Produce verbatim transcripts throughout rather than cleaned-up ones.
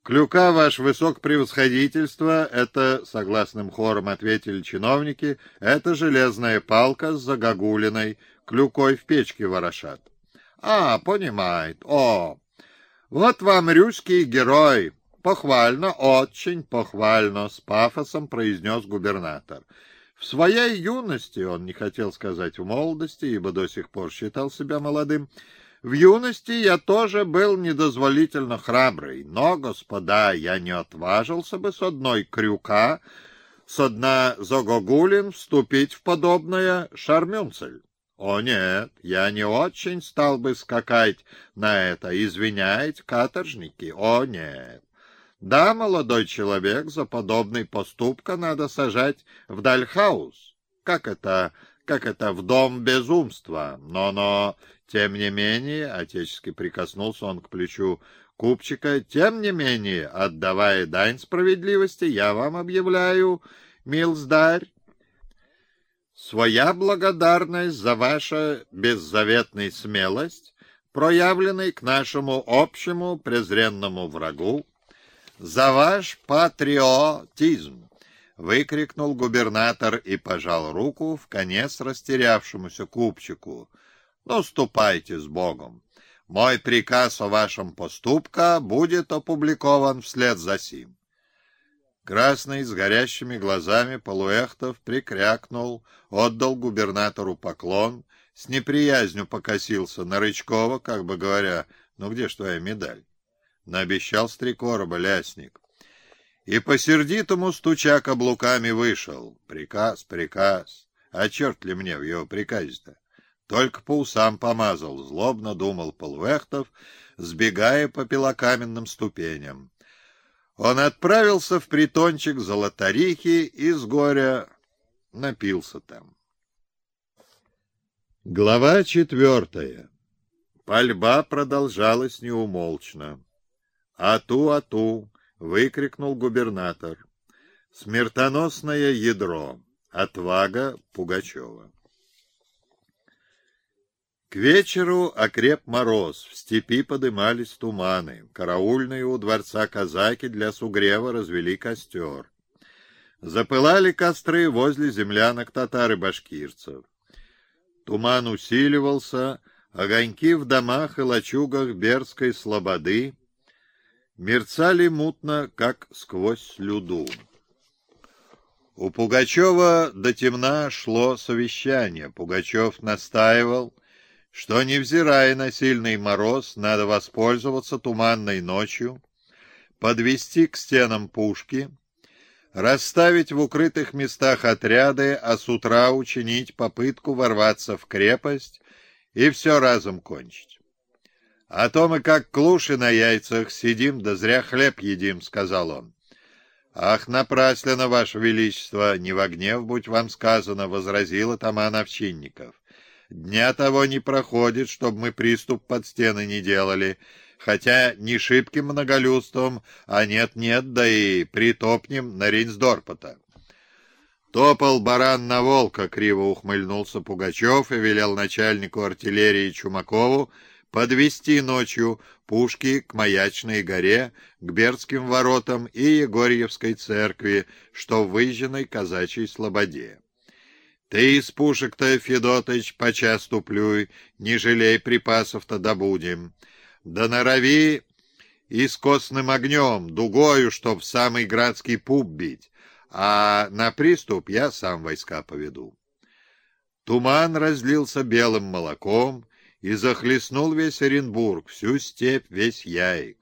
«Клюка, ваше высокопревосходительство, это, — согласным хором ответили чиновники, — это железная палка с загогулиной, клюкой в печке ворошат». «А, понимает. О, вот вам русский герой. Похвально, очень похвально», — с пафосом произнес губернатор. В своей юности, он не хотел сказать в молодости, ибо до сих пор считал себя молодым, в юности я тоже был недозволительно храбрый, но, господа, я не отважился бы с одной крюка, с одна загогулин вступить в подобное шармюнцель. О нет, я не очень стал бы скакать на это, извиняйте, каторжники, о нет. Да, молодой человек, за подобный поступка надо сажать в дальхаус. Как это, как это, в дом безумства, но-но... Тем не менее, отечески прикоснулся он к плечу купчика, тем не менее, отдавая дань справедливости, я вам объявляю, милздарь, своя благодарность за вашу беззаветную смелость, проявленной к нашему общему презренному врагу, за ваш патриотизм, выкрикнул губернатор и пожал руку вконец растерявшемуся купчику. Ну, ступайте с Богом. Мой приказ о вашем поступке будет опубликован вслед за сим. Красный, с горящими глазами, Полуэхтов прикрякнул, отдал губернатору поклон, с неприязнью покосился на Рычкова, как бы говоря, ну где ж твоя медаль? Наобещал с три короба лясник. И по-сердитому, стуча каблуками, вышел. Приказ, приказ. А черт ли мне в его приказе-то? Только по усам помазал, злобно думал Полуэхтов, сбегая по белокаменным ступеням. Он отправился в притончик Золотарихи и с горя напился там. Глава четвертая. Пальба продолжалась неумолчно. «Ату, ату!» — выкрикнул губернатор. «Смертоносное ядро! Отвага Пугачева!» К вечеру окреп мороз, в степи подымались туманы, караульные у дворца казаки для сугрева развели костер. Запылали костры возле землянок татар и башкирцев. Туман усиливался, огоньки в домах и лачугах Бердской слободы мерцали мутно, как сквозь слюду. У Пугачева до темна шло совещание. Пугачев настаивал, что, невзирая на сильный мороз, надо воспользоваться туманной ночью, подвести к стенам пушки, расставить в укрытых местах отряды, а с утра учинить попытку ворваться в крепость и все разом кончить. — А то мы, как клуши на яйцах, сидим да зря хлеб едим, — сказал он. — Ах, напрасленно, ваше величество, не во гнев будь вам сказано, — возразил атаман Овчинников. Дня того не проходит, чтобы мы приступ под стены не делали, хотя не шибким многолюдством, а нет-нет, да и притопнем на Рейнсдорпа-то. Топал баран на волка, криво ухмыльнулся Пугачев и велел начальнику артиллерии Чумакову подвести ночью пушки к Маячной горе, к Бердским воротам и Егорьевской церкви, что в выжженной казачьей слободе. Ты из пушек-то, Федотыч, почасту плюй, не жалей, припасов-то добудем. Да норови и с костным огнем, дугою, чтоб в самый градский пуп бить, а на приступ я сам войска поведу. Туман разлился белым молоком и захлестнул весь Оренбург, всю степь, весь Яик.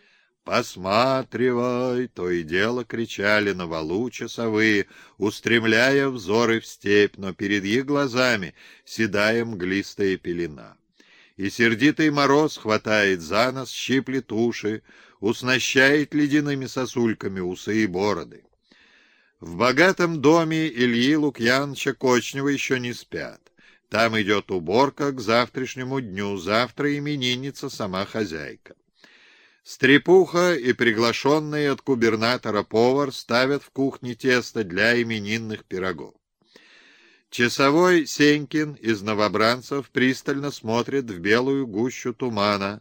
«Посматривай!» — то и дело кричали на валу часовые, устремляя взоры в степь, но перед их глазами седая мглистая пелена. И сердитый мороз хватает за нос, щиплет уши, уснащает ледяными сосульками усы и бороды. В богатом доме Ильи Лукьяновича Кочнева еще не спят. Там идет уборка к завтрашнему дню, завтра именинница сама хозяйка. Стрепуха и приглашенный от губернатора повар ставят в кухне тесто для именинных пирогов. Часовой Сенькин из новобранцев пристально смотрит в белую гущу тумана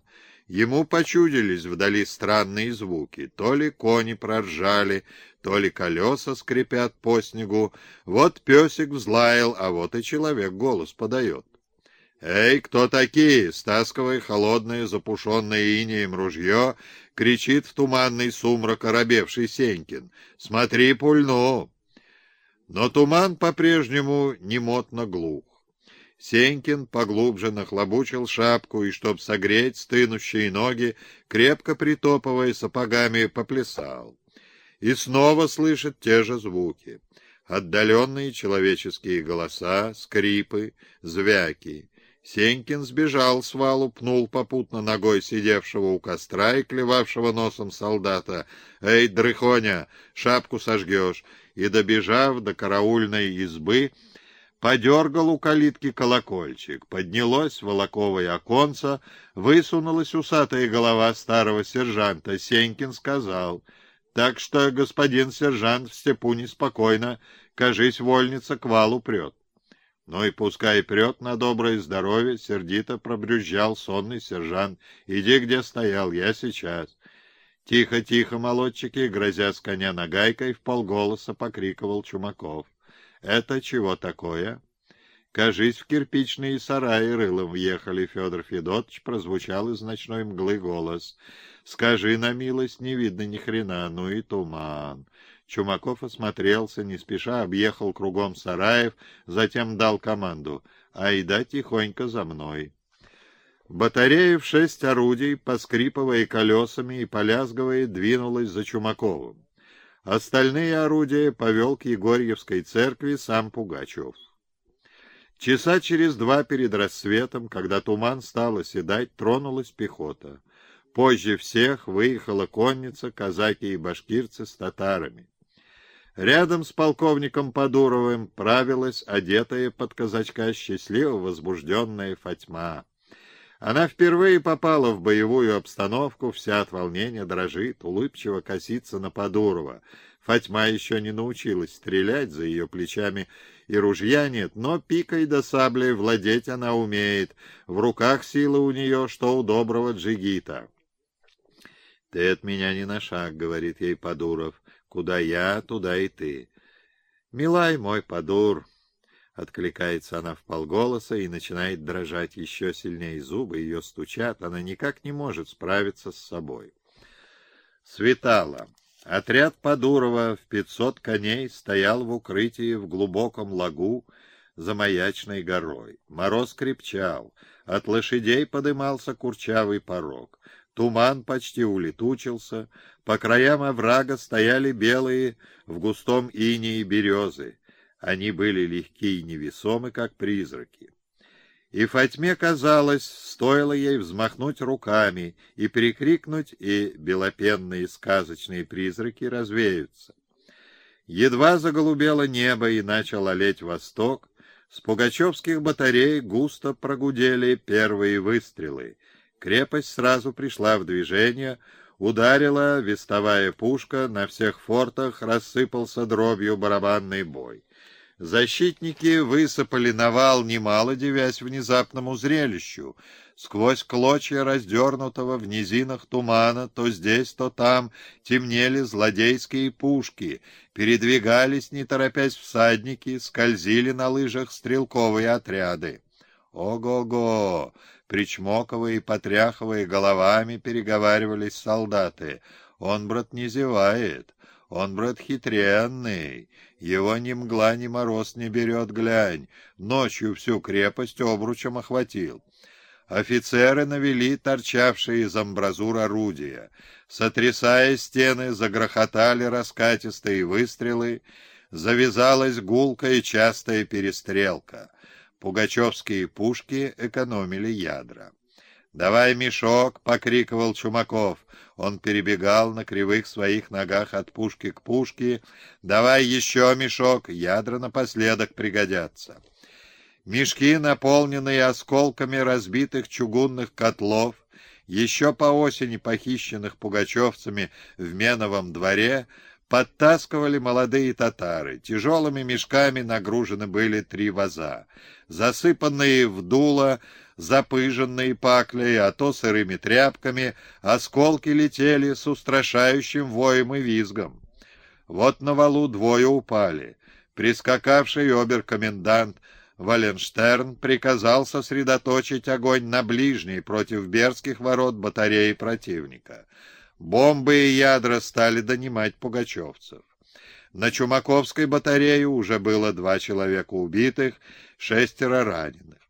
Ему почудились вдали странные звуки. То ли кони проржали, то ли колеса скрипят по снегу. Вот песик взлаял, а вот и человек голос подает. «Эй, кто такие?» — стаскивая холодное, запушенное инеем ружье, кричит в туманный сумрак оробевший Сенькин. «Смотри, пульну!» Но туман по-прежнему немотно глух. Сенькин поглубже нахлобучил шапку и, чтоб согреть стынущие ноги, крепко притопывая сапогами, поплясал. И снова слышит те же звуки. Отдаленные человеческие голоса, скрипы, звяки. Сенькин сбежал с валу, пнул попутно ногой сидевшего у костра и клевавшего носом солдата. «Эй, дрыхоня, шапку сожгешь!» И, добежав до караульной избы, подергал у калитки колокольчик. Поднялось волоковое оконце, высунулась усатая голова старого сержанта. Сенькин сказал: «Так что, господин сержант, в степу неспокойно, кажись, вольница к валу прет». «Ну и пускай прет на доброе здоровье», — сердито пробрюзжал сонный сержант. «Иди, где стоял, я сейчас». «Тихо, тихо, молодчики», — грозя с коня нагайкой, вполголоса покриковал Чумаков. «Это чего такое?» «Кажись, в кирпичные сараи рылом въехали, Федор Федотович», — прозвучал из ночной мглы голос. «Скажи на милость, не видно ни хрена, ну и туман». Чумаков осмотрелся, не спеша объехал кругом сараев, затем дал команду: «Айда тихонько за мной». Батарея в шесть орудий, поскрипывая колесами и полязгивая, двинулась за Чумаковым. Остальные орудия повел к Егорьевской церкви сам Пугачев. Часа через два перед рассветом, когда туман стал оседать, тронулась пехота. Позже всех выехала конница, казаки и башкирцы с татарами. Рядом с полковником Подуровым правилась одетая под казачка счастливо возбужденная Фатьма. Она впервые попала в боевую обстановку, вся от волнения дрожит, улыбчиво косится на Подурова. Фатьма еще не научилась стрелять, за ее плечами и ружья нет, но пикой да саблей владеть она умеет, в руках сила у нее, что у доброго джигита. «Ты от меня не на шаг», — говорит ей Подуров. «Куда я, туда и ты». «Милай мой Подур», — откликается она вполголоса и начинает дрожать еще сильнее. Зубы ее стучат, она никак не может справиться с собой. Светало. Отряд Подурова в пятьсот коней стоял в укрытии в глубоком лагу за Маячной горой. Мороз крепчал, от лошадей подымался курчавый порог. Туман почти улетучился, по краям оврага стояли белые в густом инее березы. Они были легки и невесомы, как призраки. И Фатьме казалось, стоило ей взмахнуть руками и перекрикнуть, и белопенные сказочные призраки развеются. Едва заголубело небо и начал олеть восток, с пугачевских батарей густо прогудели первые выстрелы. Крепость сразу пришла в движение, ударила вестовая пушка, на всех фортах рассыпался дробью барабанный бой. Защитники высыпали на вал, немало девясь внезапному зрелищу. Сквозь клочья раздернутого в низинах тумана то здесь, то там темнели злодейские пушки, передвигались, не торопясь, всадники, скользили на лыжах стрелковые отряды. Ого-го! Причмокивая и потряхивая головами, переговаривались солдаты. Он, брат, не зевает. Он, брат, хитренный. Его ни мгла, ни мороз не берет, глянь. Ночью всю крепость обручем охватил. Офицеры навели торчавшие из амбразур орудия. Сотрясая стены, загрохотали раскатистые выстрелы. Завязалась гулкая и частая перестрелка. Пугачевские пушки экономили ядра. «Давай мешок!» — покрикивал Чумаков. Он перебегал на кривых своих ногах от пушки к пушке. «Давай еще мешок! Ядра напоследок пригодятся!» Мешки, наполненные осколками разбитых чугунных котлов, еще по осени похищенных пугачевцами в Меновом дворе, подтаскивали молодые татары. Тяжелыми мешками нагружены были три воза. Засыпанные в дуло запыженные паклей, а то сырыми тряпками, осколки летели с устрашающим воем и визгом. Вот на валу двое упали. Прискакавший обер-комендант Валенштерн приказал сосредоточить огонь на ближней против Бердских ворот батареи противника. Бомбы и ядра стали донимать пугачевцев. На Чумаковской батарее уже было два человека убитых, шестеро раненых.